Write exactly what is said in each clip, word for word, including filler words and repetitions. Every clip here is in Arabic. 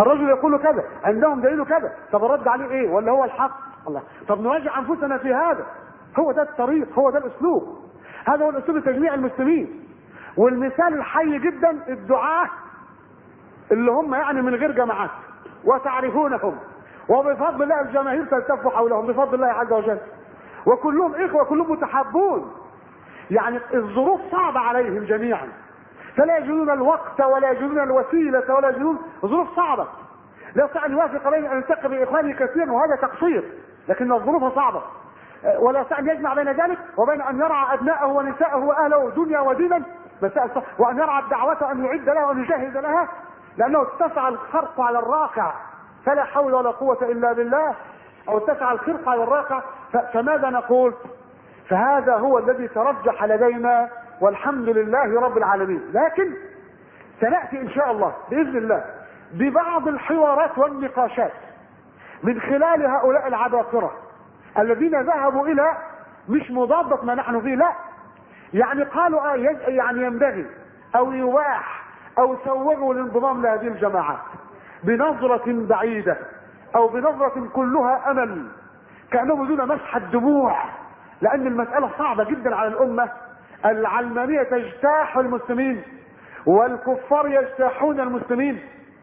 الرجل يقول كذا، عندهم دليل كذا، طب الرد عليه ايه؟ ولا هو الحق؟ الله، طب نراجع انفسنا في هذا. هو ده الطريق، هو ده الاسلوب، هذا هو الاسلوب لتجميع المسلمين. والمثال الحي جدا الدعاة اللي هم يعني من غير جماعات وتعرفونهم، وبفضل الله الجماهير تلتف حولهم بفضل الله عز وجل، وكلهم اخوه، كلهم متحابون. يعني الظروف صعبه عليهم جميعا، فلا يجدون الوقت ولا يجدون الوسيله ولا يجدون، ظروف صعبه. لا يستطيع ان يوافق بين ان يلتقي باخوانه كثيرا، وهذا تقصير، لكن الظروف صعبه. ولا يستطيع ان يجمع بين ذلك وبين ان يرعى ابنائه ونساءه واهله دنيا ودينا، وان يرعى الدعوه ان يعد لها وان يجهز لها، لانه اتسع الخرق على الراقع فلا حول ولا قوه الا بالله، او اتسع الخرق على الراقع. فماذا نقول؟ فهذا هو الذي ترجح لدينا والحمد لله رب العالمين. لكن سناتي ان شاء الله باذن الله ببعض الحوارات والنقاشات من خلال هؤلاء العباقرة الذين ذهبوا الى مش مضادة ما نحن فيه، لا، يعني قالوا آه يعني ينبغي او يباح او سوغوا الانضمام لهذه الجماعات بنظرة بعيدة او بنظرة كلها امل، كأنهم بدون مسح الدموع، لان المسألة صعبة جدا على الامة. العلمانية تجتاح المسلمين والكفار يجتاحون المسلمين،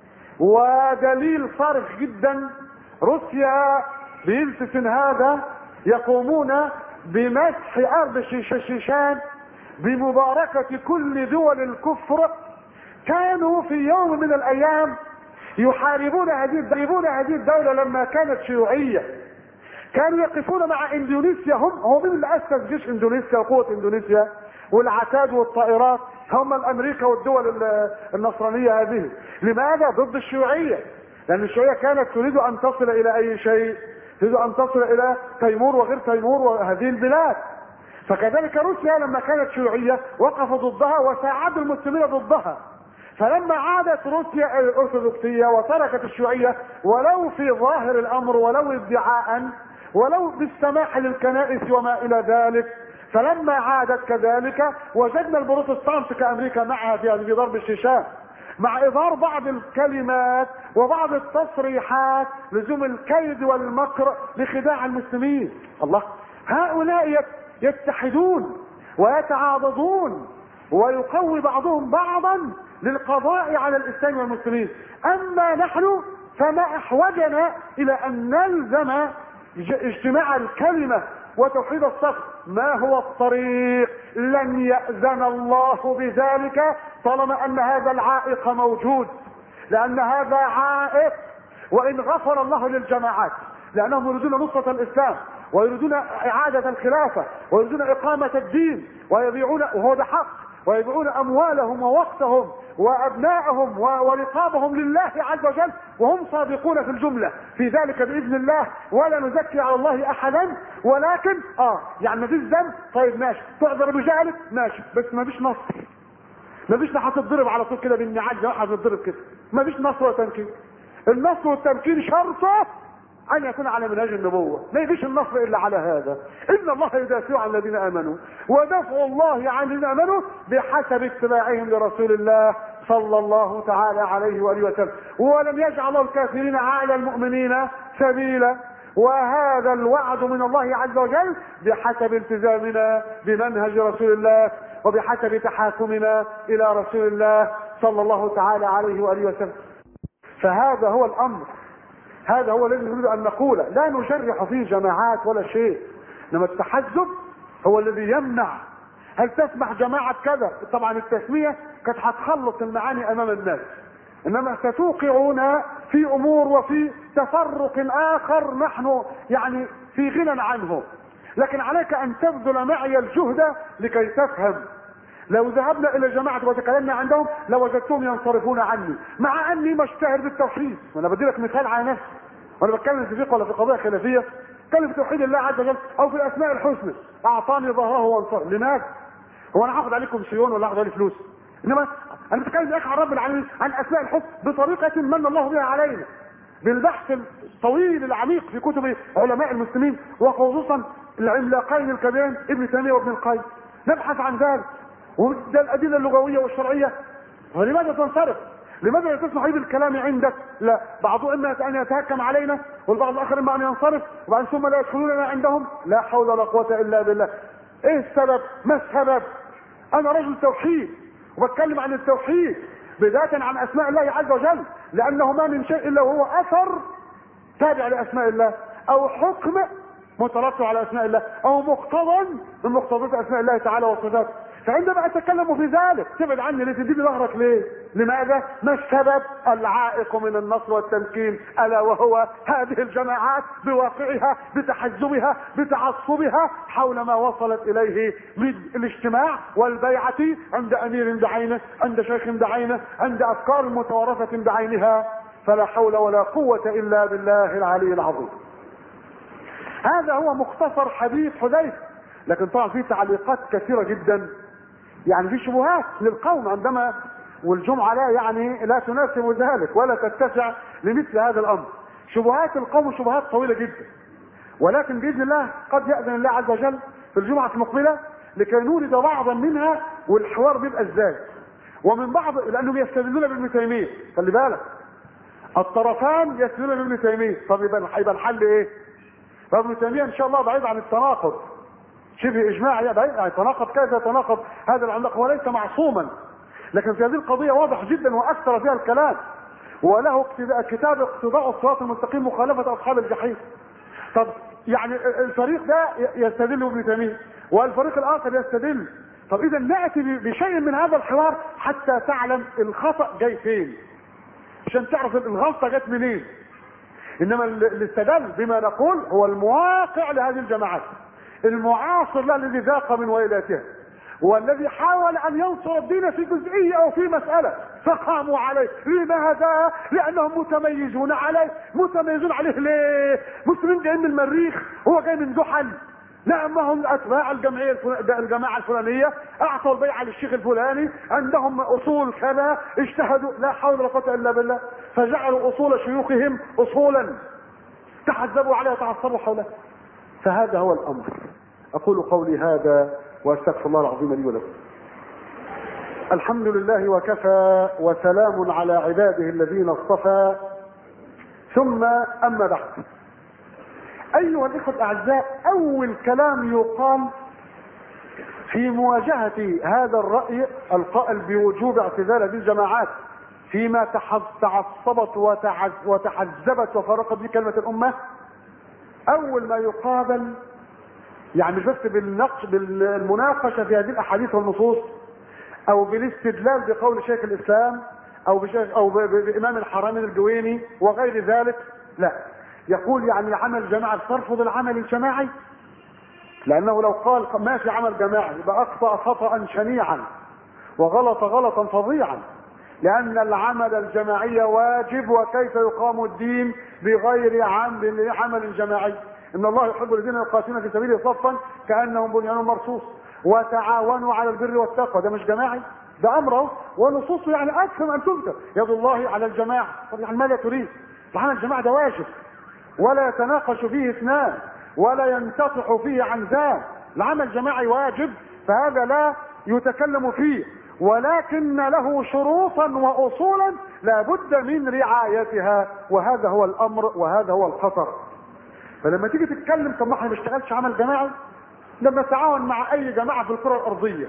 ودليل صارخ جدا روسيا بيلتس هذا يقومون بمسح ارض شيشان بمباركة كل دول الكفر. كانوا في يوم من الايام يحاربون هذه يحاربون هذه الدولة لما كانت شيوعية، كانوا يقفون مع اندونيسيا. هم هم من اللي اسس جيش اندونيسيا وقوة اندونيسيا والعتاد والطائرات، هم الامريكا والدول النصرانية هذه. لماذا؟ ضد الشيوعية، لان الشيوعية كانت تريد ان تصل الى اي شيء، تريد ان تصل الى تيمور وغير تيمور وهذه البلاد. فكذلك روسيا لما كانت شيوعية وقفوا ضدها وساعدوا المسلمين ضدها. فلما عادت روسيا الارثوذكسية وتركت الشيوعية ولو في ظاهر الامر ولو ادعاء ولو بالسماح للكنائس وما الى ذلك، فلما عادت كذلك وجدنا البروتستانت كامريكا معها في ضرب الشيشان، مع اظهار بعض الكلمات وبعض التصريحات لزوم الكيد والمكر لخداع المسلمين. الله، هؤلاء يتحدون ويتعاضدون ويقوي بعضهم بعضا للقضاء على الاسلام والمسلمين. اما نحن فما احوجنا الى ان نلزم اجتماع الكلمة وتوحيد الصف. ما هو الطريق؟ لن يأذن الله بذلك طالما ان هذا العائق موجود، لان هذا عائق. وان غفر الله للجماعات لانهم يريدون نصرة الاسلام ويريدون اعادة الخلافة ويريدون اقامة الدين ويبيعون، وهو ده حق، ويبيعون اموالهم ووقتهم وابنائهم ورقابهم لله عز وجل، وهم صادقون في الجملة في ذلك باذن الله، ولا نزكي على الله احدا. ولكن اه يعني مفيش ذنب، طيب ماشي، تعذر بجهلك ماشي، بس مفيش نصر، مفيش هتتضرب على طول كده بالنعاج زي واحد بيتضرب كده، مفيش نصر وتمكين. النصر والتمكين شرطه ان يكون على منهج النبوة، ما يجيش النصر الا على هذا. ان الله يدافع عن الذين امنوا ودفع الله عن الذين امنوا بحسب اتباعهم لرسول الله صلى الله تعالى عليه واله وسلم. ولم يجعل الكافرين على المؤمنين سبيلا، وهذا الوعد من الله عز وجل بحسب التزامنا بمنهج رسول الله وبحسب تحاكمنا الى رسول الله صلى الله تعالى عليه واله وسلم. فهذا هو الامر، هذا هو الذي نريد ان نقوله. لا نجرح فيه جماعات ولا شيء، انما التحزب هو الذي يمنع. هل تسمح جماعة كذا؟ طبعا التسمية كانت هتخلص المعاني امام الناس، انما ستوقعون في امور وفي تفرق اخر نحن يعني في غنى عنه. لكن عليك ان تبذل معي الجهد لكي تفهم. لو ذهبنا الى جماعة وتكلمنا عندهم لوجدتهم ينصرفون عني، مع اني مشتهر بالتوحيد. وانا بدي لك مثال على نفسي، وانا بتكلم في فقه ولا في قضايا خلافيه، اتكلم في توحيد الله عز وجل او في الاسماء الحسنى، اعطاني ظهره وانصر. لماذا؟ هو انا هاخد عليكم سيون ولا هاخد عليه فلوس؟ انما انا بتكلم يا اخي عن رب العالمين، عن اسماء الحسنى بطريقه من الله بها علينا، بالبحث الطويل العميق في كتب علماء المسلمين وخصوصا العملاقين الكبيرين ابن تيميه وابن القيم، نبحث عن ذلك وده الادله اللغويه والشرعيه. ولماذا تنصرف؟ لماذا لا تسمح لي بالكلام عندك؟ لا، بعضهم اما ان يتهكم علينا والبعض الاخر اما ان ينصرف وبعد ثم لا يدخلوننا عندهم. لا حول ولا قوه الا بالله. ايه السبب؟ ما السبب؟ انا رجل توحيد وبتكلم عن التوحيد بداية عن اسماء الله عز وجل، لانه ما من شيء الا وهو اثر تابع لاسماء الله او حكم مترتب على اسماء الله او مقتضى من مقتضيات اسماء الله تعالى وصفاته. فعندما اتكلم في ذلك تبعد عني ليه؟ تديني ظهرك ليه؟ لماذا؟ ما السبب؟ العائق من النصر والتمكين، الا وهو هذه الجماعات بواقعها بتحزبها بتعصبها حول ما وصلت اليه من الاجتماع والبيعه عند امير بعينه، عند شيخ بعينه، عند افكار متوارثه بعينها. فلا حول ولا قوه الا بالله العلي العظيم. هذا هو مختصر حديث حذيفه، لكن طبعا في تعليقات كثيره جدا، يعني في شبهات للقوم عندما، والجمعه لا يعني لا تناسب ذلك ولا تتسع لمثل هذا الامر. شبهات القوم شبهات طويله جدا، ولكن باذن الله قد ياذن الله عز وجل في الجمعه المقبله لكي نورد بعضا منها، والحوار بيبقى ازاي ومن بعض، لانهم يستدلون بابن تيميه. خلي بالك الطرفان يستدلون بابن تيميه. طب يبقى هيبقى الحل ايه؟ ابن تيميه ان شاء الله بعيد عن التناقض، شبه اجماع يعني يتناقض كذا يتناقض هذا العملاق، وليس معصوما، لكن في هذه القضيه واضح جدا واكثر فيها الكلام، وله كتاب اقتضاء الصراط المستقيم مخالفه اصحاب الجحيم. طب يعني الفريق ده يستدل ابن تيميه والفريق الاخر يستدل. طب اذا ناتي بشيء من هذا الحوار حتى تعلم الخطا جاي فين، عشان تعرف الغلطه جت منين. انما اللي استدل بما نقول هو المواقع لهذه الجماعات، المعاصر له الذي ذاق من ويلاتها، والذي حاول ان ينصر الدين في جزئيه او في مساله فقاموا عليه. لماذا؟ لانهم متميزون عليه. متميزون عليه ليه؟ مسلمين جايين من المريخ، هو جاي من جحل. لانهم اتباع الجمعيه الجماعه الفلانيه، اعطوا البيعه للشيخ الفلاني، عندهم اصول كذا، اجتهدوا. لا حول ولا قوه الا بالله. فجعلوا اصول شيوخهم اصولا تحزبوا عليها وتعصبوا حولها. فهذا هو الامر. اقول قولي هذا واستغفر الله العظيم لي ولكم. الحمد لله وكفى وسلام على عباده الذين اصطفى، ثم اما بعد. ايها الاخوه الاعزاء، اول كلام يقال في مواجهه هذا الراي القائل بوجوب اعتزال هذه الجماعات فيما تعصبت وتحزبت وفرقت به كلمه الامه، اول ما يقابل يعني مش بس بالنقش بالمناقشه في هذه الاحاديث والنصوص او بالاستدلال بقول شيخ الاسلام او بشيخ او بامام الحرمين الجويني وغير ذلك، لا، يقول يعني العمل الجماعي، ترفض العمل الجماعي، لانه لو قال ما في عمل جماعي يبقى اخطا خطا شنيعا وغلط غلطا فظيعا، لان العمل الجماعي واجب، وكيف يقام الدين بغير عمل عمل جماعي؟ ان الله يحب الذين يقاتلون في سبيله صفا كانهم بنيان مرصوص وتعاونوا على البر والتقوى. ده مش جماعي؟ ده امره ونصوصه يعني اكثر ان تذكر يد الله على الجماعه. طب يعني ماذا تريد؟ العمل الجماعي ده واجب ولا يتناقش فيه اثنان ولا ينتفع فيه عنزان. العمل الجماعي واجب، فهذا لا يتكلم فيه، ولكن له شروطا واصولا لا بد من رعايتها، وهذا هو الامر وهذا هو الخطر. فلما تيجي تتكلم طب ما احنا ما بنشتغلش عمل جماعي، لما نتعاون مع اي جماعه في الكره الارضيه،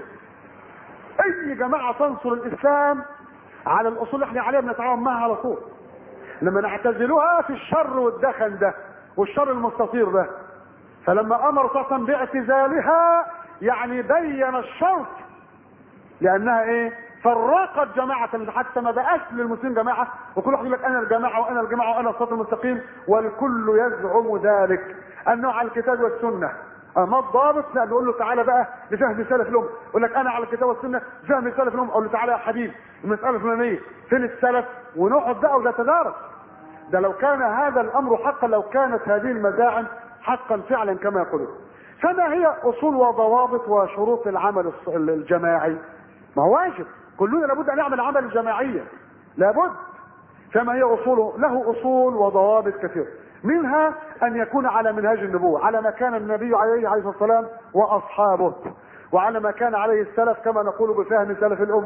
اي جماعه تنصر الاسلام على الاصول اللي احنا عليها بنتعاون معها على طول. لما نعتزلوها في الشر والدخن ده والشر المستطير ده، فلما امر صلى باعتزالها يعني بين الشرط، لانها ايه؟ فرقت جماعه حتى ما بقاش للمسلمين جماعه، وكل واحد يقول لك انا الجماعه وانا الجماعه وانا الصراط المستقيم، والكل يزعم ذلك انه على الكتاب والسنه. اما الضابط لا، نقول له تعالى بقى لفهم سلف الامه، يقول لك انا على الكتاب والسنه فهم سلف الامه، اقول له تعالى يا حبيبي المساله الفلانيه فين السلف، ونقعد بقى ونتدارس. ده لو كان هذا الامر حقا، لو كانت هذه المزاعم حقا فعلا كما يقولون. فما هي اصول وضوابط وشروط العمل الجماعي؟ ما هو واجب، كلنا لابد ان نعمل عمل جماعيا، لابد. فما هي اصوله؟ له اصول وضوابط كثيره، منها ان يكون على منهاج النبوه، على ما كان النبي عليه عليه الصلاه والسلام واصحابه، وعلى ما كان عليه السلف كما نقول بفهم سلف الامه.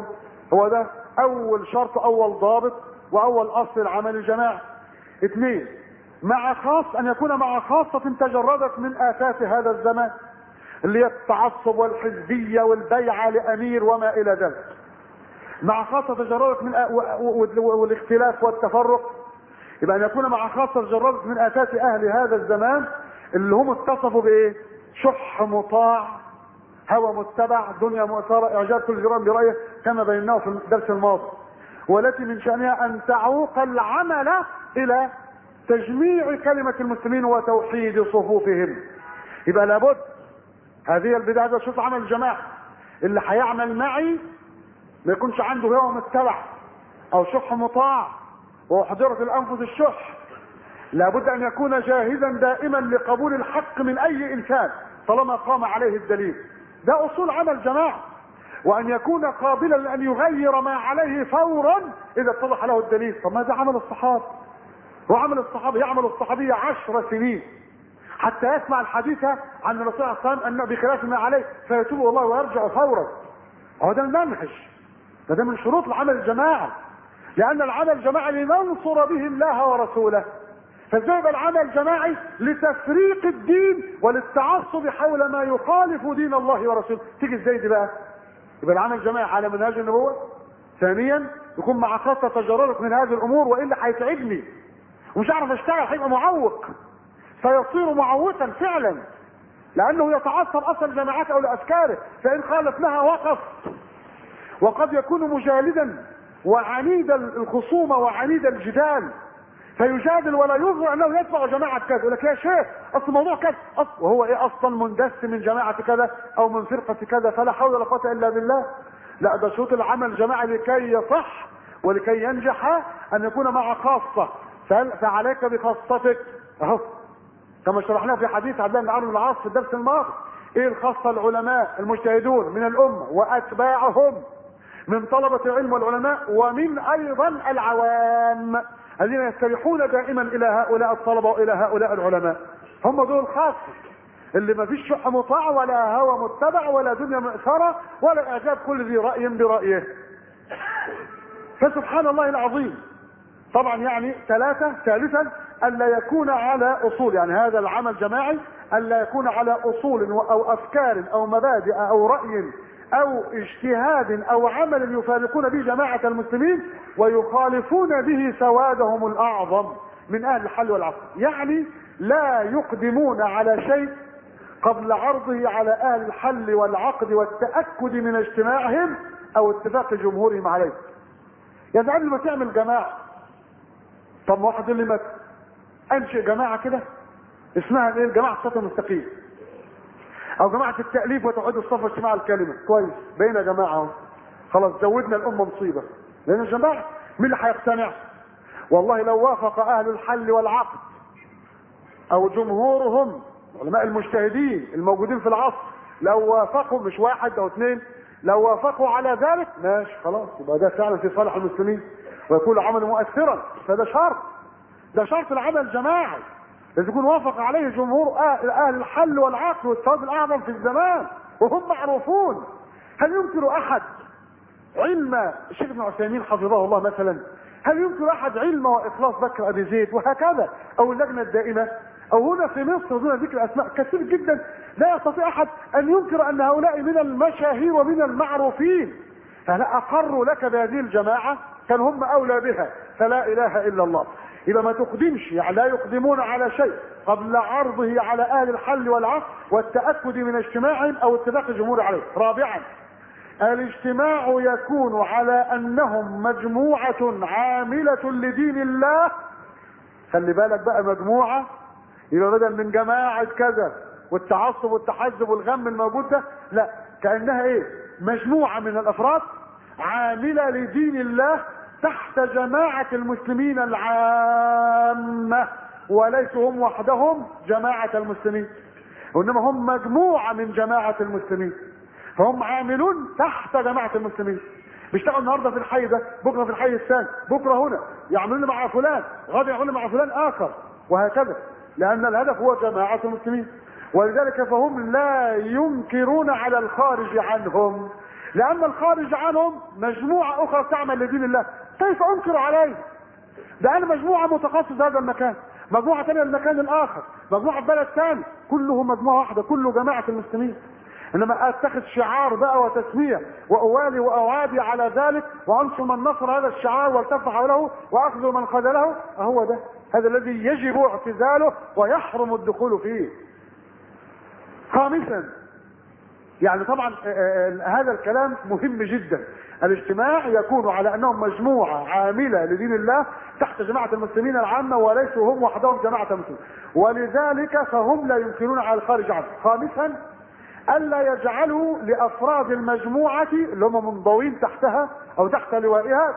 هو ده اول شرط، اول ضابط، واول اصل العمل الجماعي. اثنين، مع خاص ان يكون مع خاصة تجردت من افات هذا الزمان، اللي هي التعصب والحزبية والبيعة لامير وما الى ذلك. مع خاصة تجردت من أ... و... و... والاختلاف والتفرق. يبقى ان يكون مع خاصة تجردت من افات اهل هذا الزمان، اللي هم اتصفوا بايه؟ شح مطاع، هوى متبع، دنيا مؤثرة، اعجاب كل جرام برأيه، كما بيناه في الدرس الماضي، والتي من شأنها ان تعوق العمل الى تجميع كلمة المسلمين وتوحيد صفوفهم. يبقى لابد هذه البداية، ده شوف عمل الجماعة، اللي هيعمل معي ما يكونش عنده هوى متبع او شح مطاع وحضرة الانفس الشح. لابد ان يكون جاهزا دائما لقبول الحق من اي انسان طالما قام عليه الدليل. ده اصول عمل جماعة. وان يكون قابلا لان يغير ما عليه فورا اذا اتضح له الدليل. طب ما ده عمل الصحابة، وعمل الصحابة يعمل الصحابي عشر سنين حتى يسمع الحديث عن الرسول صلى الله عليه وسلم انه بخلاف ما عليه فيتوب الله ويرجع فورا. هو ده المنهج، ده, ده من شروط العمل الجماعي، لان العمل الجماعي لننصر به الله ورسوله. فازاي يبقى العمل جماعي؟ لتفريق الدين وللتعصب حول ما يخالف دين الله ورسوله. تيجي ازاي دي بقى؟ يبقى العمل جماعي على منهج النبوة. ثانيا، يكون مع خاصة تجردت من هذه الامور، والا هيتعبني ومش هعرف اشتغل، هيبقى معوق، سيصير معوقا فعلا، لانه يتعصب اصل الجماعات او لافكاره، فان خالف لها وقف. وقد يكون مجالدا وعنيد الخصومة وعنيد الجدال، فيجادل ولا يظهر انه يتبع جماعة كذا. يقول لك يا شيخ اصل الموضوع كذا، اصل وهو ايه اصلا مندس من جماعة كذا او من فرقة كذا، فلا حول ولا قوة الا بالله. لا، ده شروط العمل الجماعي لكي يصح ولكي ينجح ان يكون مع خاصة. فعليك بخاصتك اهو، كما شرحناه في حديث عبد الله بن عمرو بن العاص في الدرس الماضي. ايه الخاصة؟ العلماء المجتهدون من الامة واتباعهم من طلبة العلم والعلماء، ومن ايضا العوام الذين يستريحون دائما الى هؤلاء الطلبة والى هؤلاء العلماء. هم دول الخاصة اللي ما فيش شح مطاع ولا هوى متبع ولا دنيا مؤثرة ولا اعجاب كل ذي رأي برأيه. فسبحان الله العظيم. طبعا يعني ثلاثة ثالثا الا يكون على اصول، يعني هذا العمل جماعي الا يكون على اصول او افكار او مبادئ او رأي او اجتهاد او عمل يفارقون به جماعة المسلمين ويخالفون به سوادهم الاعظم من اهل الحل والعقد. يعني لا يقدمون على شيء قبل عرضه على اهل الحل والعقد والتأكد من اجتماعهم او اتفاق جمهورهم عليه. يعني قبل ما تعمل جماعة، طب واحد اللي ما انشئ جماعة كده اسمها ايه؟ جماعة الصراط المستقيم او جماعة التأليف وتوحيد الصف واجتماع الكلمة. كويس، بقينا جماعة اهو، خلاص زودنا الامة مصيبة. لان الجماعة مين اللي هيقتنع؟ والله لو وافق اهل الحل والعقد او جمهورهم علماء المجتهدين الموجودين في العصر، لو وافقوا، مش واحد او اثنين، لو وافقوا على ذلك ماشي خلاص، يبقى ده فعلا في صالح المسلمين ويكون العمل مؤثرا. فده شرط، ده شرط العمل الجماعي، لازم يكون وافق عليه جمهور اهل الحل والعقد والثواب الاعظم في الزمان وهم معروفون. هل ينكر احد علم الشيخ ابن عثيمين حفظه الله مثلا؟ هل ينكر احد علم واخلاص بكر ابي زيد وهكذا، او اللجنه الدائمه، او هنا في مصر دون ذكر اسماء كثير جدا لا يستطيع احد ان ينكر ان هؤلاء من المشاهير ومن المعروفين، فلا اقروا لك بهذه الجماعه كان هم اولى بها. فلا اله الا الله. يبقى ما تقدمش، يعني لا يقدمون على شيء قبل عرضه على اهل الحل والعقد والتاكد من اجتماعهم او اتفاق الجمهور عليه. رابعا، الاجتماع يكون على انهم مجموعة عاملة لدين الله. خلي بالك بقى، مجموعة يبقى بدل من جماعة كذا والتعصب والتحزب والغم الموجود ده، لا، كأنها ايه؟ مجموعة من الافراد عاملة لدين الله تحت جماعة المسلمين العامة، وليسوا هم وحدهم جماعة المسلمين، وانما هم مجموعة من جماعة المسلمين، فهم عاملون تحت جماعة المسلمين. بيشتغلوا النهارده في الحي ده، بكره في الحي الثاني، بكره هنا يعملون مع فلان، غدا يعملون مع فلان اخر، وهكذا، لان الهدف هو جماعة المسلمين. ولذلك فهم لا ينكرون على الخارج عنهم، لان الخارج عنهم مجموعة اخرى تعمل لدين الله، كيف انكر عليه؟ ده انا مجموعة متخصص هذا المكان، مجموعة ثانية المكان الاخر، مجموعة بلد ثاني، كله مجموعة واحدة، كله جماعة المسلمين. انما اتخذ شعار بقى وتسمية واوالي واوادي على ذلك وانصر من نصر هذا الشعار والتف حوله واخذ من خذله، هو ده هذا الذي يجب اعتزاله ويحرم الدخول فيه. خامسا، يعني طبعا هذا الكلام مهم جدا، الاجتماع يكون على انهم مجموعة عاملة لدين الله تحت جماعة المسلمين العامة وليسوا هم وحدهم جماعة المسلمين، ولذلك فهم لا يمكنون على الخارج عنه. خامسا، الا يجعلوا لافراد المجموعة اللي هم منضوين تحتها او تحت لوائها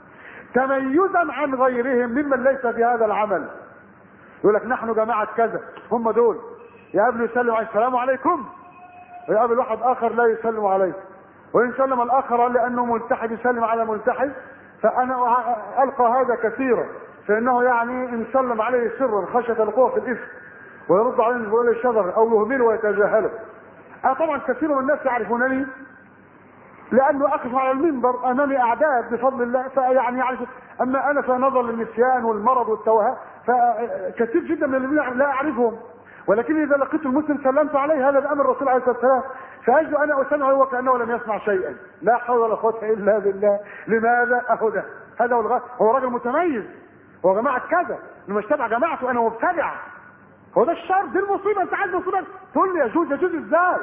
تميزا عن غيرهم ممن ليس في هذا العمل. يقول لك نحن جماعة كذا، هم دول يقابلوا يسلم عليه السلام عليكم، ويقابل واحد اخر لا يسلم عليه، وان سلم الاخر لانه ملتحد يسلم على ملتحد. فانا القى هذا كثيرا، فانه يعني ان سلم عليه سرا خشية الوقوع في الاثم ويرد عليه بقول الشجر او يهمله ويتجاهله. انا طبعا كثير من الناس يعرفونني لانه اقف على المنبر امامي اعداد بفضل الله، فيعني يعرف. اما انا فنظر للنسيان والمرض والتوهان، فكثير جدا من الذين لا اعرفهم، ولكن اذا لقيت المسلم سلمت عليه. هذا الامر الرسول عليه الصلاه والسلام، فاجد انا اسمعه وكانه لم يسمع شيئا. لا حول ولا قوه الا بالله. لماذا؟ اهو ده هذا هو الغاية. هو راجل متميز، هو جماعه كذا، لما اشتبع جماعته انا مبتدع. هو ده الشر، دي المصيبه. انت عايز مصيبه تقول لي يجوز؟ يجوز ازاي؟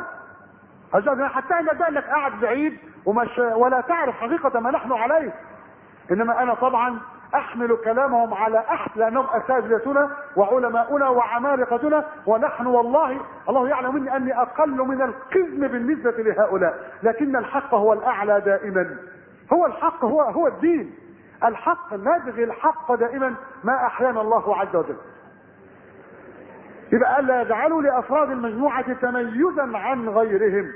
حتى ان ده انك قاعد بعيد ومش ولا تعرف حقيقه ما نحن عليه. انما انا طبعا احمل كلامهم على احد لانهم اساتذتنا وعلماؤنا وعمالقتنا، ونحن والله الله يعلم مني اني اقل من القزم بالنسبه لهؤلاء، لكن الحق هو الاعلى دائما. هو الحق، هو هو الدين. الحق، نبغي الحق دائما ما احيانا الله عز وجل. يبقى الا يجعلوا لافراد المجموعه تميزا عن غيرهم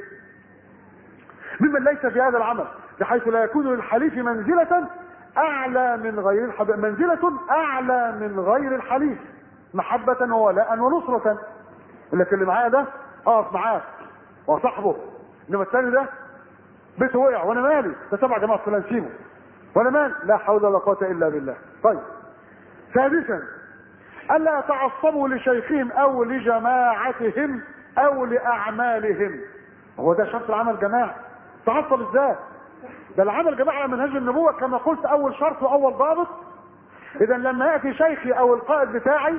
ممن ليس في هذا العمل، بحيث لا يكون للحليف منزله اعلى من غير الحب... منزله اعلى من غير الحليف محبه وولاء ونصره. لكن اللي معايا ده اقف معاه وصاحبه، انما الثاني ده بيته وقع وانا مالي، ده تبع جماعه فلان سيبه وانا مالي. لا حول ولا قوه الا بالله. طيب، سادسا، الا يتعصبوا لشيخهم او لجماعتهم او لاعمالهم. هو ده شرط العمل جماعي. تعصب ازاي؟ ده العمل جماعي على منهج النبوه كما قلت، اول شرط واول ضابط. اذا لما ياتي شيخي او القائد بتاعي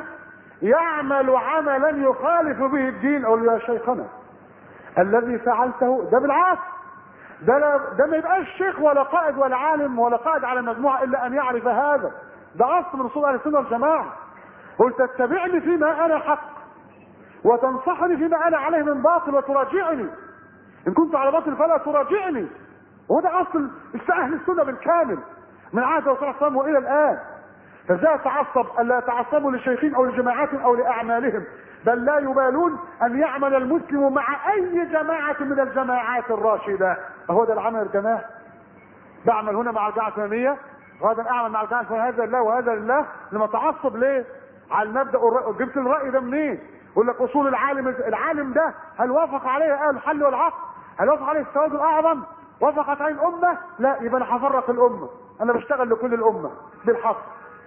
يعمل عملا يخالف به الدين، اقول له يا شيخنا الذي فعلته ده بالعكس، ده لا ده ما يبقاش شيخ ولا قائد ولا عالم ولا قائد على مجموعه الا ان يعرف هذا. ده اصل من اصول اهل السنه والجماعه. قلت تتبعني فيما انا حق وتنصحني فيما انا عليه من باطل وتراجعني ان كنت على باطل فلا تراجعني. وده اصل اهل السنه بالكامل من عهد الرسول صلى الله عليه وسلم والى الان. فازاي اتعصب؟ الا يتعصبوا لشيخين او لجماعات او لاعمالهم، بل لا يبالون ان يعمل المسلم مع اي جماعه من الجماعات الراشده. هو ده العمل الجماعي. بعمل هنا مع الجماعه الفلانيه، غدا اعمل مع الجماعه الفلانيه، هذا لله وهذا لله. لما تعصب ليه؟ على المبدا والرأي. جبت الراي ده منين؟ يقول لك اصول العالم العالم ده هل وافق عليه اهل الحل والعقد؟ هل وافق عليه السواد الاعظم؟ وافقت عليه الامه؟ لا، يبقى انا هفرق الامه. انا بشتغل لكل الامه بالحق.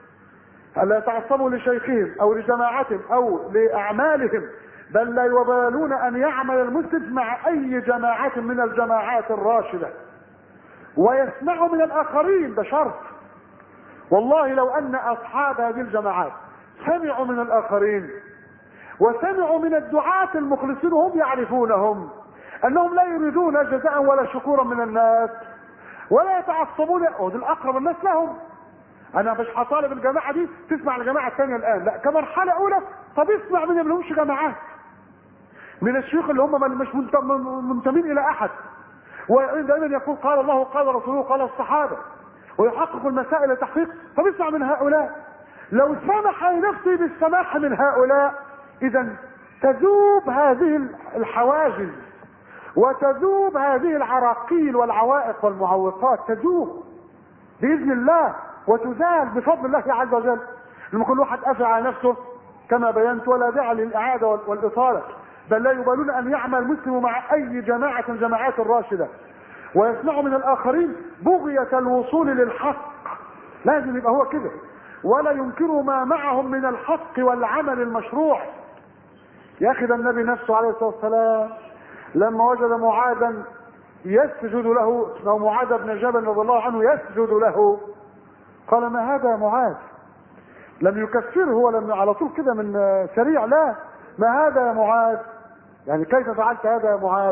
الا يتعصبوا لشيخهم او لجماعتهم او لاعمالهم، بل لا يبالون ان يعمل المسلم مع اي جماعه من الجماعات الراشده ويسمعوا من الاخرين. ده شرط. والله لو ان اصحاب هذه الجماعات سمعوا من الاخرين وسمعوا من الدعاة المخلصين وهم يعرفونهم انهم لا يريدون جزاء ولا شكورا من الناس ولا يتعصبون، ودي الاقرب الناس لهم. انا مش هطالب الجماعه دي تسمع الجماعه الثانيه الان، لا، كمرحله اولى. طب اسمع من اللي لهمش جماعات، من الشيوخ اللي هم مش منتمين الى احد، ودائما يقول قال الله قال رسوله قال الصحابه ويحقق المسائل تحقيق. طب اسمع من هؤلاء. لو سمح لنفسي بالسماح من هؤلاء، اذا تذوب هذه الحواجز وتذوب هذه العراقيل والعوائق والمعوقات، تذوب باذن الله وتزال بفضل الله عز وجل. لما كل واحد قافل على نفسه كما بينت، ولا داعي للاعاده والاطاله، بل لا يبالون ان يعمل المسلم مع اي جماعه من الجماعات الراشده ويسمع من الاخرين بغية الوصول للحق، لازم يبقى هو كده، ولا ينكروا ما معهم من الحق والعمل المشروع. يا اخي ده النبي نفسه عليه الصلاة والسلام لما وجد معاذا يسجد له، او معاذ بن جبل رضي الله عنه يسجد له، قال ما هذا يا معاذ؟ لم يكفره ولم على طول كده من سريع، لا، ما هذا يا معاذ؟ يعني كيف فعلت هذا يا معاذ؟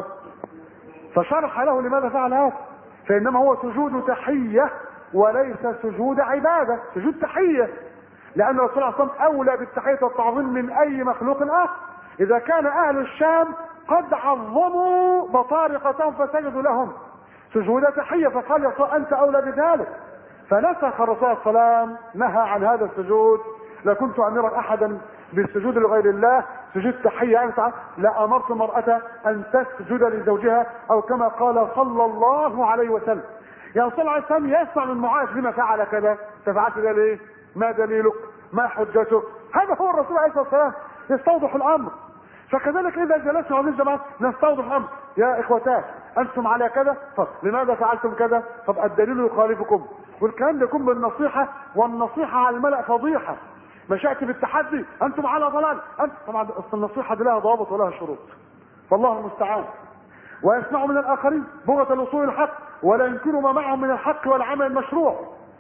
فشرح له لماذا فعل هذا، فانما هو سجود تحية وليس سجود عبادة، سجود تحية، لان الرسول صلى الله عليه وسلم اولى بالتحية والتعظيم من اي مخلوق اخر. اذا كان اهل الشام قد عظموا بطارقتهم فسجدوا لهم سجود تحية، فقال يا رسول انت اولى بذلك، فنسخ الرسول صلى الله عليه وسلم، نهى عن هذا السجود. لكنت امرا احدا بالسجود لغير الله سجود تحية انت لامرت المرأة ان تسجد لزوجها، او كما قال صلى الله عليه وسلم. يعني صلى الله عليه وسلم يسمع من معاذ لما فعل كذا، ففعلت ده ليه؟ ما دليلك؟ ما حجتك؟ هذا هو الرسول عليه الصلاة والسلام يستوضح الامر. فكذلك اذا جلسنا عند الجماعة نستوضح الامر، يا اخوتاه انتم على كذا، طب لماذا فعلتم كذا؟ طب الدليل يخالفكم، والكلام ده يكون بالنصيحة، والنصيحة على الملأ فضيحة. مش ياتي بالتحدي انتم على ضلال، انت طبعا اصل النصيحة دي لها ضوابط ولها شروط، فالله المستعان. ويسمع من الاخرين بغية الوصول الحق ولا ينكروا ما معهم من الحق والعمل المشروع،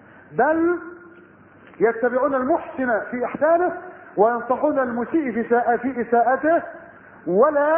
بل يتبعون المحسن في احسانه وينصحون المسيء في ساء في اساءته، ولا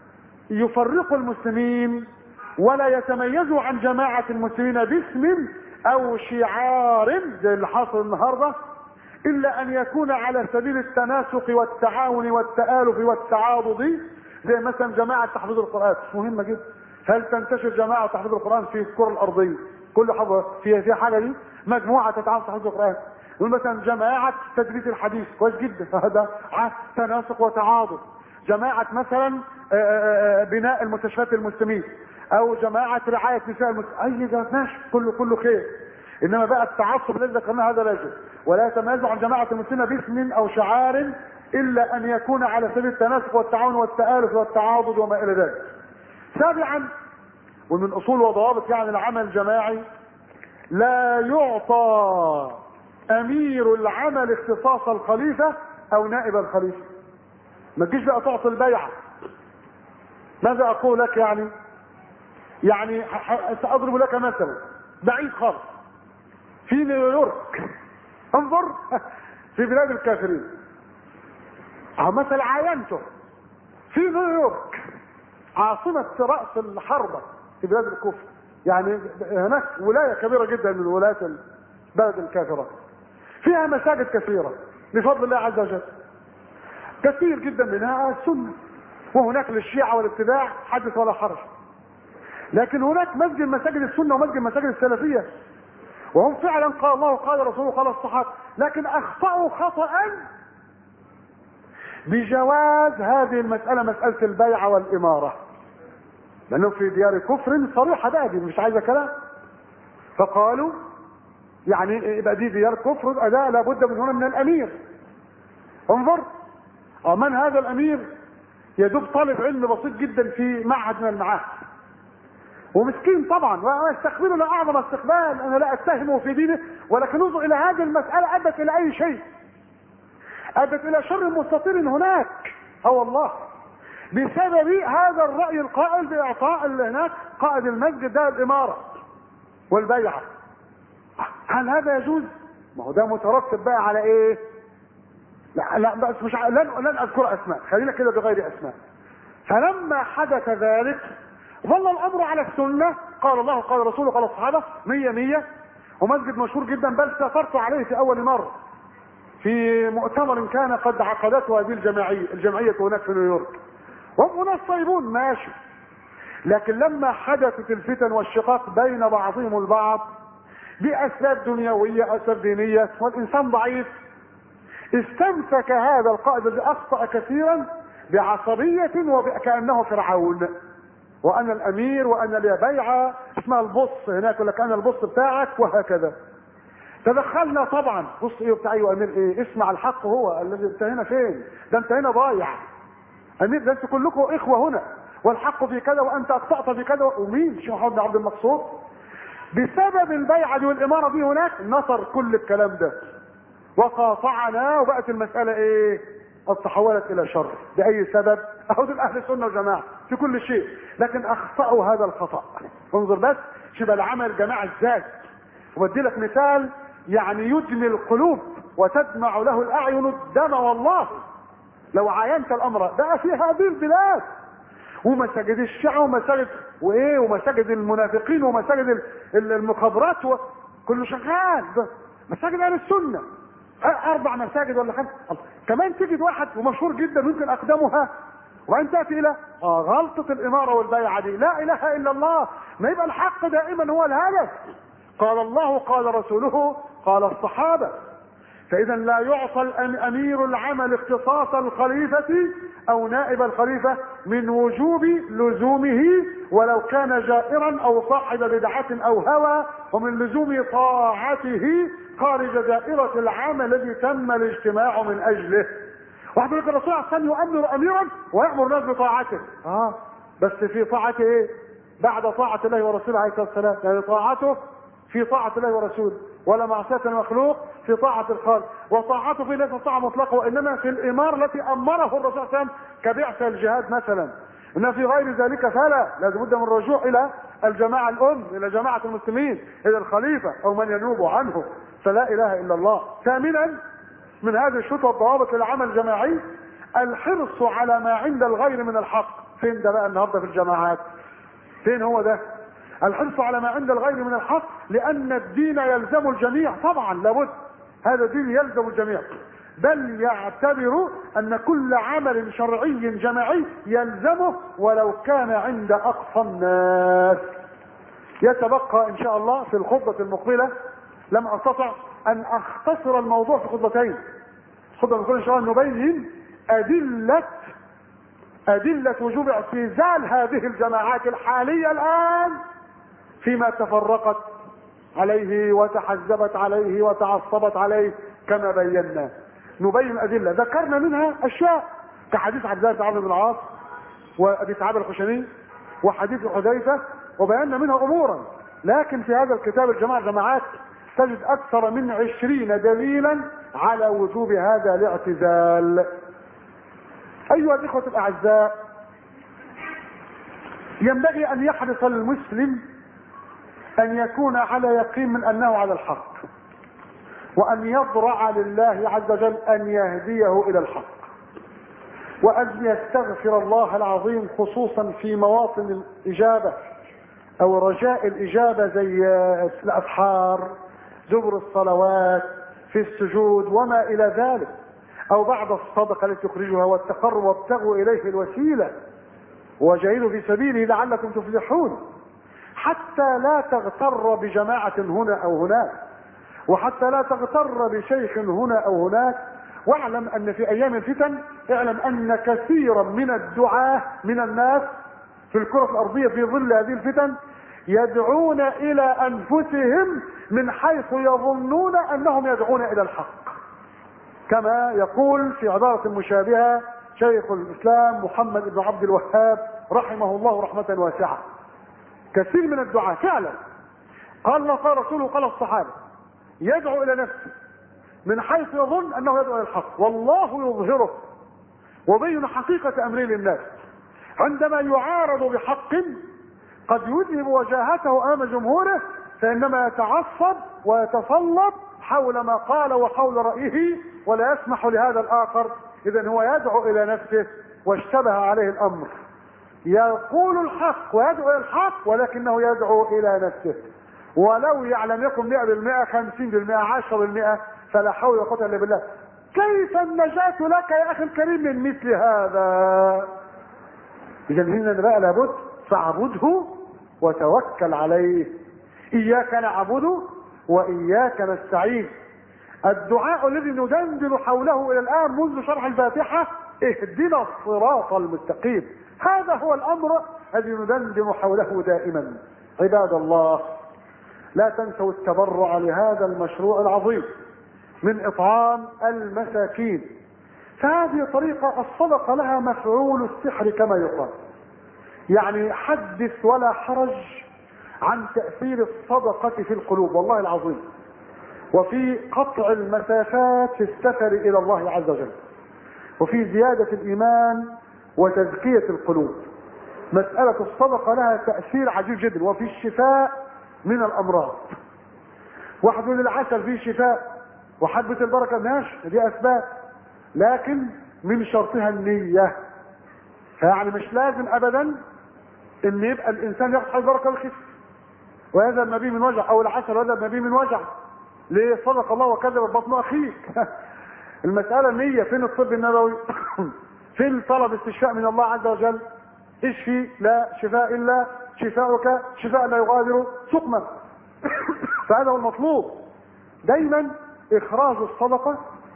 يفرقوا المسلمين ولا يتميزوا عن جماعة المسلمين باسم او شعار زي اللي حاصل النهارده، الا ان يكون على سبيل التناسق والتعاون والتآلف والتعاضد، زي مثلا جماعة تحفيظ القرآن مهمة جدا. هل تنتشر جماعة تحفيظ القرآن في الكرة الارضية؟ كل حاجة فيها في حاجة دي مجموعة تتعاون تحفيظ القرآن. مثلا جماعة تدريس الحديث كويس جدا، هذا تناسق وتعاضد. جماعة مثلا بناء المستشفيات المسلمين، او جماعة رعاية نساء المسلمين، اي ده ماشي، كله كله خير. انما بقى التعصب الذي ذكرناه هذا لا يجوز، ولا يتميز عن جماعة المسلمين باسم او شعار الا ان يكون على سبيل التناسق والتعاون والتآلف والتعاضد وما الى ذلك. سابعا، ومن اصول وضوابط يعني العمل الجماعي، لا يعطى امير العمل اختصاص الخليفة او نائب الخليفة. ما تجيش بقى تعطي البيعة. ماذا اقول لك يعني؟ يعني ساضرب لك مثلا بعيد خالص، في نيويورك، انظر في بلاد الكافرين، او مثلا عاينته في نيويورك عاصمة رأس الحربة في بلاد الكفر، يعني هناك ولاية كبيرة جدا من ولايات البلد الكافرة، فيها مساجد كثيرة بفضل الله عز وجل، كثير جدا منها السنة، وهناك للشيعة والاتباع حدث ولا حرج. لكن هناك مسجد مساجد السنة ومسجد مساجد السلفية، وهم فعلا قال الله قال رسوله قال الصحابة، لكن اخطأوا خطأ بجواز هذه المسألة، مسألة البيعة والإمارة، لأنهم في ديار كفر صريحة بقى، دي مش عايزة كلام. فقالوا يعني يبقى دي ديار كفر، أداء لابد من هنا من الأمير. انظر، من هذا الأمير؟ يدوب طالب علم بسيط جدا في معهد من المعاهد، ومسكين طبعا، واستقبله لأعظم استقبال، أنا لا أتهمه في دينه، ولكن انظر إلى هذه المسألة أدت إلى أي شيء، أدت إلى شر مستطير هناك، أو الله، بسبب هذا الرأي القائل بإعطاء هناك قائد المسجد ده الإمارة والبيعة. هل هذا يجوز؟ ما هو ده مترتب بقى على إيه؟ لا لا بس مش ع... لن لن أذكر أسماء، خلينا كده بغير أسماء. فلما حدث ذلك ظل الأمر على السنة، قال الله قال رسوله قال الصحابة، مية مية، ومسجد مشهور جدا، بل سافرت عليه في أول مرة في مؤتمر كان قد عقدته هذه الجمعية الجمعية هناك في نيويورك، وهم ناس طيبون ماشي. لكن لما حدثت الفتن والشقاق بين بعضهم البعض بأسباب دنيوية أسباب دينية، والإنسان ضعيف، استمسك هذا القائد الذي أخطأ كثيرا بعصبية وكأنه فرعون، وأنا الأمير وأنا لي بيعة اسمها البص هناك، يقول لك أنا البص بتاعك وهكذا. تدخلنا طبعا، بص ايه بتاع ايه امير ايه، اسمع الحق هو الذي انت هنا فين، ده انت هنا ضايع امير، ده انتوا كلكم اخوه هنا، والحق في كذا وانت اخطأت في كذا. ومين؟ الشيخ محمد بن عبد المقصود بسبب البيعة دي والامارة دي هناك نصر كل الكلام ده وقاطعنا، وبقت المسألة ايه؟ قد تحولت الى شر. باي سبب؟ اهو دول اهل السنة والجماعة في كل شيء، لكن اخطأوا هذا الخطأ. انظر بس شبه العمل الجماعي ازاي. وبدي لك مثال يعني يدمي القلوب وتدمع له الاعين الدم. والله لو عاينت الامر بقى في هذه البلاد ومساجد الشيعة ومساجد وايه ومساجد المنافقين ومساجد المخابرات كله شغال، مساجد اهل السنة اربع مساجد ولا خمسة. كمان تجد واحد ومشهور جدا يمكن اقدمها وان تاتي الى آه غلطة الامارة والبيعة دي. لا اله الا الله. ما يبقى الحق دائما هو الهدف. قال الله قال رسوله قال الصحابة. فاذا لا يعطى امير العمل اختصاص الخليفة او نائب الخليفة من وجوب لزومه ولو كان جائرا او صاحب بدعة او هوى، ومن لزوم طاعته خارج دائرة العمل الذي تم الاجتماع من اجله. واحد يقول الرسول عليه الصلاة والسلام يؤمر اميرا ويأمر الناس بطاعته. اه بس في طاعة ايه؟ بعد طاعة الله ورسوله عليه الصلاة والسلام، يعني طاعته في طاعة الله ورسوله، ولا معصية المخلوق في طاعة الخالق. وطاعته في ليست طاعة مطلقة، وإنما في الإمارة التي أمره الرسول صلى الله عليه وسلم كبعث الجهاد مثلا. إن في غير ذلك فلا، لازم بد من الرجوع إلى الجماعة الأم، إلى جماعة المسلمين، إلى الخليفة أو من ينوب عنه. فلا إله إلا الله. ثامنا من هذه الشروط والضوابط للعمل الجماعي الحرص على ما عند الغير من الحق. فين ده بقى النهارده في الجماعات؟ فين هو ده؟ الحرص على ما عند الغير من الحق، لأن الدين يلزم الجميع طبعا، لابد هذا الدين يلزم الجميع، بل يعتبر أن كل عمل شرعي جماعي يلزمه ولو كان عند أقصى الناس. يتبقى إن شاء الله في الخطبة المقبلة، لم أستطع أن أختصر الموضوع في خطبتين. الخطبة المقبلة إن شاء الله نبين أدلة أدلة وجوب اعتزال هذه الجماعات الحالية الآن فيما تفرقت عليه وتحزبت عليه وتعصبت عليه كما بينا. نبين أدلة ذكرنا منها أشياء كحديث عبد الله بن عمرو بن العاص وأبي سعيد الخشني وحديث حذيفة، وبينا منها أمورا. لكن في هذا الكتاب الجماعة جماعات تجد أكثر من عشرين دليلا على وجوب هذا الاعتزال. أيها الإخوة الأعزاء، ينبغي أن يحرص المسلم أن يكون على يقين من أنه على الحق، وأن يضرع لله عز وجل أن يهديه إلى الحق، وأن يستغفر الله العظيم خصوصا في مواطن الإجابة أو رجاء الإجابة زي الأسحار، زبر الصلوات، في السجود وما إلى ذلك، أو بعد الصدقة التي تخرجها والتقرب وابتغوا إليه الوسيلة وجاهدوا في سبيله لعلكم تفلحون. حتى لا تغتر بجماعة هنا أو هناك، وحتى لا تغتر بشيخ هنا أو هناك. واعلم أن في أيام الفتن اعلم أن كثيرا من الدعاة من الناس في الكرة الأرضية في ظل هذه الفتن يدعون إلى أنفسهم من حيث يظنون أنهم يدعون إلى الحق، كما يقول في عبارة مشابهة شيخ الإسلام محمد بن عبد الوهاب رحمه الله رحمة واسعة. كثير من الدعاة فعلا قال الله قال رسوله قال الصحابة يدعو إلى نفسه من حيث يظن أنه يدعو إلى الحق، والله يظهره وبين حقيقة أمره للناس. عندما يعارض بحق قد يذهب وجاهته أمام جمهوره، فإنما يتعصب ويتصلب حول ما قال وحول رأيه ولا يسمح لهذا الآخر. إذن هو يدعو إلى نفسه واشتبه عليه الأمر، يقول الحق ويدعو إلى الحق ولكنه يدعو إلى نفسه، ولو يعلم يكن مئة بالمئة خمسين بالمئة عشرة بالمئة فلا حول ولا قوة إلا بالله. كيف النجاة لك يا أخي الكريم من مثل هذا؟ إذن هنا بقى لابد فاعبده وتوكل عليه. إياك نعبد وإياك نستعين. الدعاء الذي ندندن حوله إلى الآن منذ شرح الفاتحة اهدنا الصراط المستقيم، هذا هو الأمر الذي ندندن حوله دائما. عباد الله، لا تنسوا التبرع لهذا المشروع العظيم من إطعام المساكين. فهذه طريقة الصدقة لها مفعول السحر كما يقال. يعني حدث ولا حرج عن تأثير الصدقة في القلوب والله العظيم، وفي قطع المسافات في السفر إلى الله عز وجل، وفي زيادة الإيمان وتزكية القلوب. مسألة الصدقة لها تأثير عجيب جدا، وفي الشفاء من الأمراض. واحد يقول العسل فيه شفاء وحبة البركة، ماشي، دي أسباب، لكن من شرطها النية. فيعني مش لازم أبدا إن يبقى الإنسان ياخد حبة البركة ويخف ويذهب ما بيه من وجع، أو العسل ويذهب ما بيه من وجع. ليه؟ صدق الله وكذب بطن أخيك. المسألة النية. فين الطب النبوي؟ فين طلب استشفاء من الله عز وجل؟ اشفي لا شفاء إلا شفاؤك شفاء لا يغادر سقما. فهذا هو المطلوب دايما، إخراج الصدقة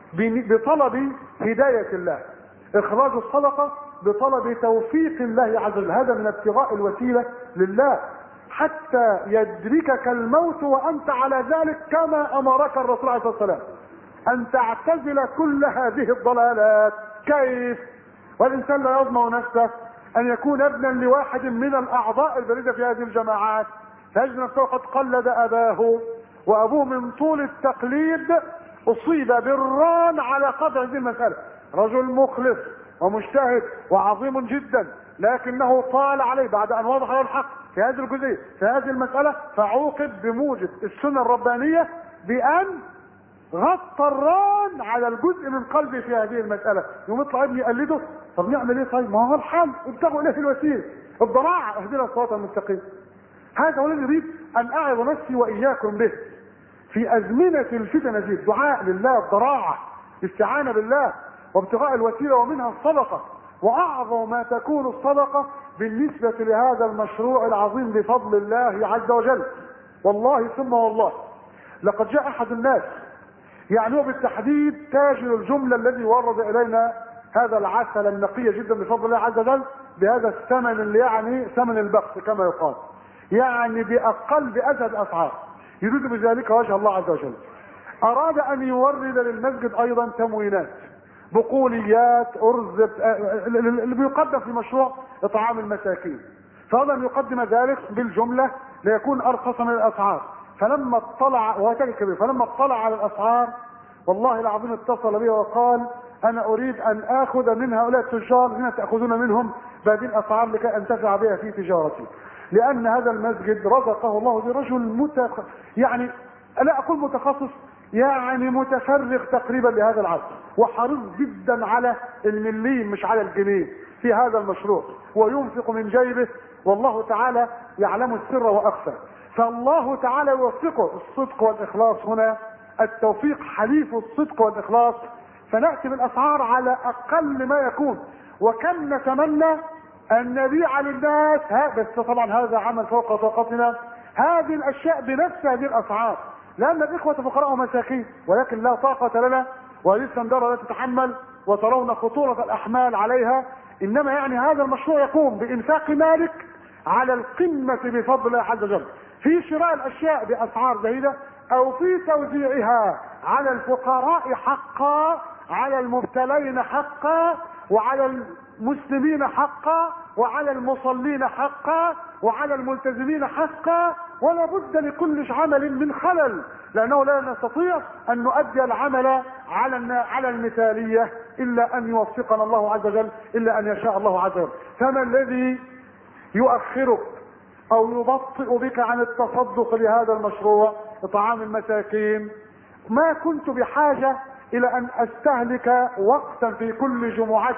بطلب هداية الله، إخراج الصدقة بطلب توفيق الله عز وجل. هذا من ابتغاء الوسيلة لله حتى يدركك الموت وأنت على ذلك، كما أمرك الرسول عليه الصلاة والسلام أن تعتزل كل هذه الضلالات. كيف؟ والإنسان لا يضمن نفسه أن يكون ابنا لواحد من الأعضاء البارزة في هذه الجماعات، فيجد نفسه قد قلد أباه، وأبوه من طول التقليد أصيب بالران على قدر هذه المسألة. رجل مخلص ومجتهد وعظيم جدا، لكنه طال عليه بعد أن وضح له الحق في هذه الجزئية في هذه المسألة، فعوقب بموجب السنة الربانية بأن غطى الران على الجزء من قلبي في هذه المسألة. يوم يطلع ابني يقلده، طب نعمل ايه؟ طيب ما هو الحل، ابتغوا اليه الوسيله، الضراعه، اهدنا الصراط المستقيم. هذا هو الذي اريد ان اعظ نفسي واياكم به في ازمنه الفتن دي. الدعاء لله، الضراعه، الاستعانه بالله، وابتغاء الوسيله، ومنها الصدقه. واعظم ما تكون الصدقه بالنسبه لهذا المشروع العظيم بفضل الله عز وجل. والله ثم والله لقد جاء احد الناس، يعني هو بالتحديد تاجر الجمله الذي ورد الينا هذا العسل النقي جدا بفضل الله عز وجل بهذا الثمن اللي يعني ثمن البخس كما يقال، يعني باقل بازهد اسعار، يريد بذلك وجه الله عز وجل. اراد ان يورد للمسجد ايضا تموينات، بقوليات، ارز، اللي بيقدم في مشروع اطعام المساكين، فهذا ان يقدم ذلك بالجمله ليكون ارخص من الاسعار. فلما اطلع، وهو تاجر كبير، فلما اطلع على الاسعار والله العظيم اتصل بي وقال انا اريد ان اخذ من هؤلاء التجار الذين تاخذون منهم بهذه الاسعار لكي انتفع بها في تجارتي، لان هذا المسجد رزقه الله برجل متخ... يعني لا اقول متخصص، يعني متفرغ تقريبا لهذا العصر، وحريص جدا على المليم مش على الجنيه في هذا المشروع، وينفق من جيبه، والله تعالى يعلم السر واخفى. فالله تعالى يوفقه. الصدق والاخلاص هنا، التوفيق حليف الصدق والاخلاص. فنأتي بالاسعار على اقل ما يكون، وكم نتمنى ان نبيع للناس، بس طبعا هذا عمل فوق طاقتنا، هذه الاشياء بنفس هذه الاسعار، لان الاخوة فقراء ومساكين، ولكن لا طاقة لنا، وهذه السندرة لا تتحمل، وترون خطورة الاحمال عليها. انما يعني هذا المشروع يقوم بانفاق مالك على القمة بفضل الله عز وجل، في شراء الاشياء باسعار زهيدة، او في توزيعها على الفقراء حقا، على المبتلين حقا، وعلى المسلمين حقا، وعلى المصلين حقا، وعلى الملتزمين حقا. ولا بد لكل عمل من خلل، لانه لا نستطيع ان نؤدي العمل على على المثاليه الا ان يوفقنا الله عز وجل، الا ان يشاء الله عز وجل. فما الذي يؤخرك او يبطئ بك عن التصدق لهذا المشروع اطعام المساكين؟ ما كنت بحاجة الى ان استهلك وقتا في كل جمعة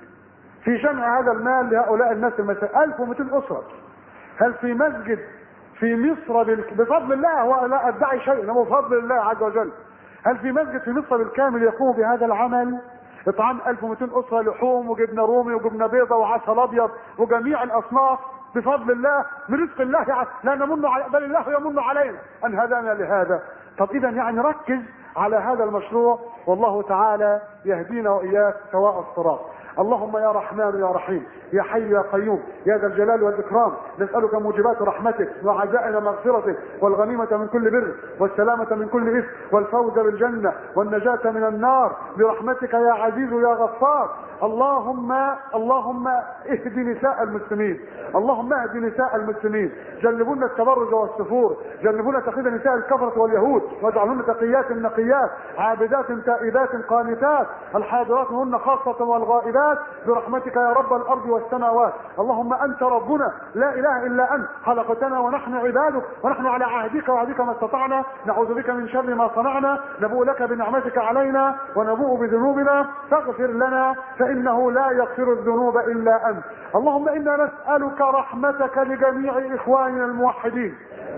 في جمع هذا المال لهؤلاء الناس المساكين. ألف ومئتين اسرة. هل في مسجد في مصر بفضل الله، ولا ادعي شيء، انما بفضل الله عز وجل، هل في مسجد في مصر بالكامل يقوم بهذا العمل؟ اطعام ألف ومئتين اسرة، لحوم وجبنه رومي وجبنه بيضه وعسل ابيض وجميع الاصناف بفضل الله، من رزق الله، لا نمن على، بل الله يمن علينا ان هدانا لهذا. طب اذا يعني ركز على هذا المشروع، والله تعالى يهدينا واياك سواء الصراط. اللهم يا رحمن يا رحيم يا حي يا قيوم يا ذا الجلال والإكرام، نسألك موجبات رحمتك وعزائم مغفرتك والغنيمة من كل بر والسلامة من كل إثم والفوز بالجنة والنجاة من النار برحمتك يا عزيز يا غفار. اللهم اللهم اهد نساء المسلمين، اللهم اهد نساء المسلمين، جنبونا التبرج والسفور، جنبونا تقليد نساء الكفرة واليهود، واجعلونا تقيات نقيات عابدات تائبات قانتات الحاضرات هن خاصة والغائبات برحمتك يا رب الأرض والسماوات. اللهم أنت ربنا لا إله إلا أنت، خلقتنا ونحن عبادك ونحن على عهدك وعهدك ما استطعنا، نعوذ بك من شر ما صنعنا، نبوء لك بنعمتك علينا ونبوء بذنوبنا، فاغفر لنا فإنه لا يغفر الذنوب إلا أنت. اللهم إنا نسألك رحمتك لجميع إخواننا الموحدين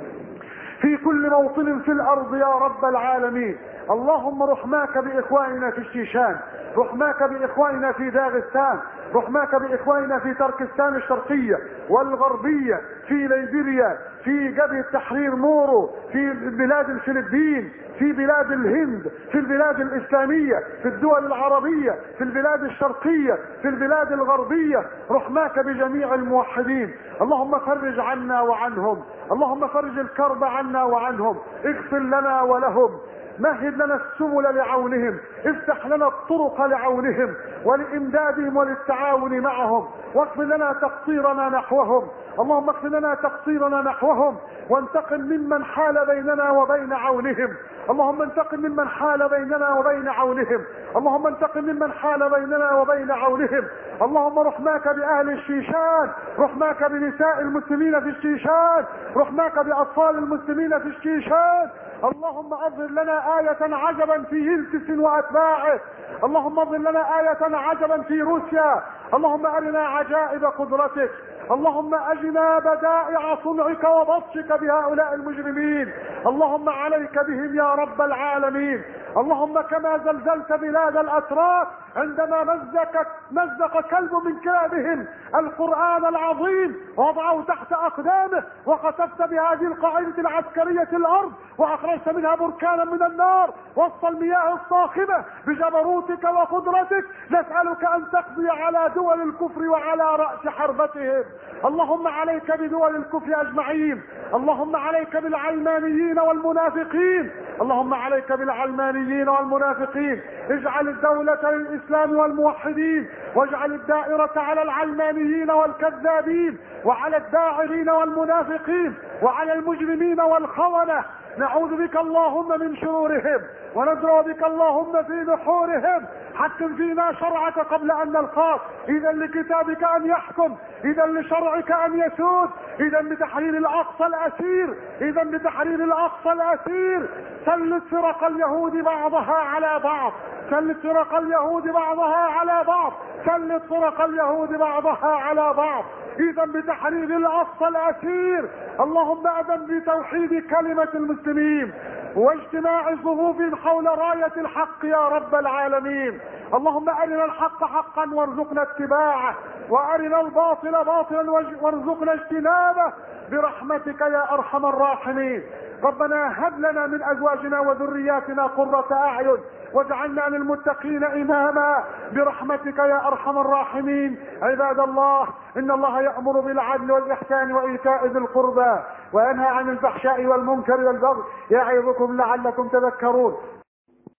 في كل موطن في الأرض يا رب العالمين. اللهم رحماك بإخواننا في الشيشان، رحماك بإخواننا في داغستان، رحماك بإخواننا في تركستان الشرقية والغربية، في ليبيريا، في جبهة التحرير مورو، في بلاد الفلبين، في بلاد الهند، في البلاد الإسلامية، في الدول العربية، في البلاد الشرقية، في البلاد الغربية، رحماك بجميع الموحدين. اللهم فرج عنا وعنهم، اللهم فرج الكرب عنا وعنهم، اغفر لنا ولهم، مهد لنا السبل لعونهم، افتح لنا الطرق لعونهم ولإمدادهم وللتعاون معهم، واغفر لنا تقصيرنا نحوهم. اللهم اغفر لنا تقصيرنا نحوهم وانتقم ممن حال بيننا وبين عونهم. اللهم انتقم ممن حال بيننا وبين عونهم. اللهم انتقم ممن حال بيننا وبين عونهم. اللهم رحماك بأهل الشيشان، رحماك بنساء المسلمين في الشيشان، رحماك بأطفال المسلمين في الشيشان. اللهم اظهر لنا آية عجبا في يلتس وأتباعه، اللهم اظهر لنا آية عجبا في روسيا، اللهم أرنا عجائب قدرتك، اللهم أجنا بدائع صنعك وبطشك بهؤلاء المجرمين. اللهم عليك بهم يا رب العالمين. اللهم كما زلزلت بلاد الأتراك عندما مزق مزق كلب من كلابهم القرآن العظيم وضعه تحت أقدامه، وخسفت بهذه القاعدة العسكرية الأرض وأخرجت منها بركانا من النار وسط المياه الصاخبة بجبروتك وقدرتك، نسألك أن تقضي على دول الكفر وعلى رأس حربتهم. اللهم عليك بدول الكفر أجمعين، اللهم عليك بالعلمانيين والمنافقين، اللهم عليك بالعلمانيين والمنافقين. اجعل الدولة للإسلام والموحدين، واجعل الدائرة على العلمانيين والكذابين وعلى الداعرين والمنافقين وعلى المجرمين والخونة. نعوذ بك اللهم من شرورهم وندعو بك اللهم في نحورهم. حكم فينا شرعك قبل أن نلقاك، إذا لكتابك أن يحكم، إذا لشرعك أن يسود، إذا لتحرير الأقصى الأسير، إذا لتحرير الأقصى الأسير. سلط فرق اليهود بعضها على بعض، سلط فرق اليهود بعضها على بعض، سلط فرق اليهود بعضها على بعض، إذا بتحرير الأقصى الأسير. اللهم أذن بتوحيد كلمة المسلمين واجتماع صفوفهم حول راية الحق يا رب العالمين. اللهم أرنا الحق حقا وارزقنا اتباعه، وأرنا الباطل باطلا وارزقنا اجتنابه برحمتك يا أرحم الراحمين. ربنا هب لنا من أزواجنا وذرياتنا قرة أعين واجعلنا للمتقين إماما برحمتك يا أرحم الراحمين. عباد الله، إن الله يأمر بالعدل والإحسان وإيتاء ذي القربى وينهى عن الفحشاء والمنكر والبغي يعظكم لعلكم تذكرون.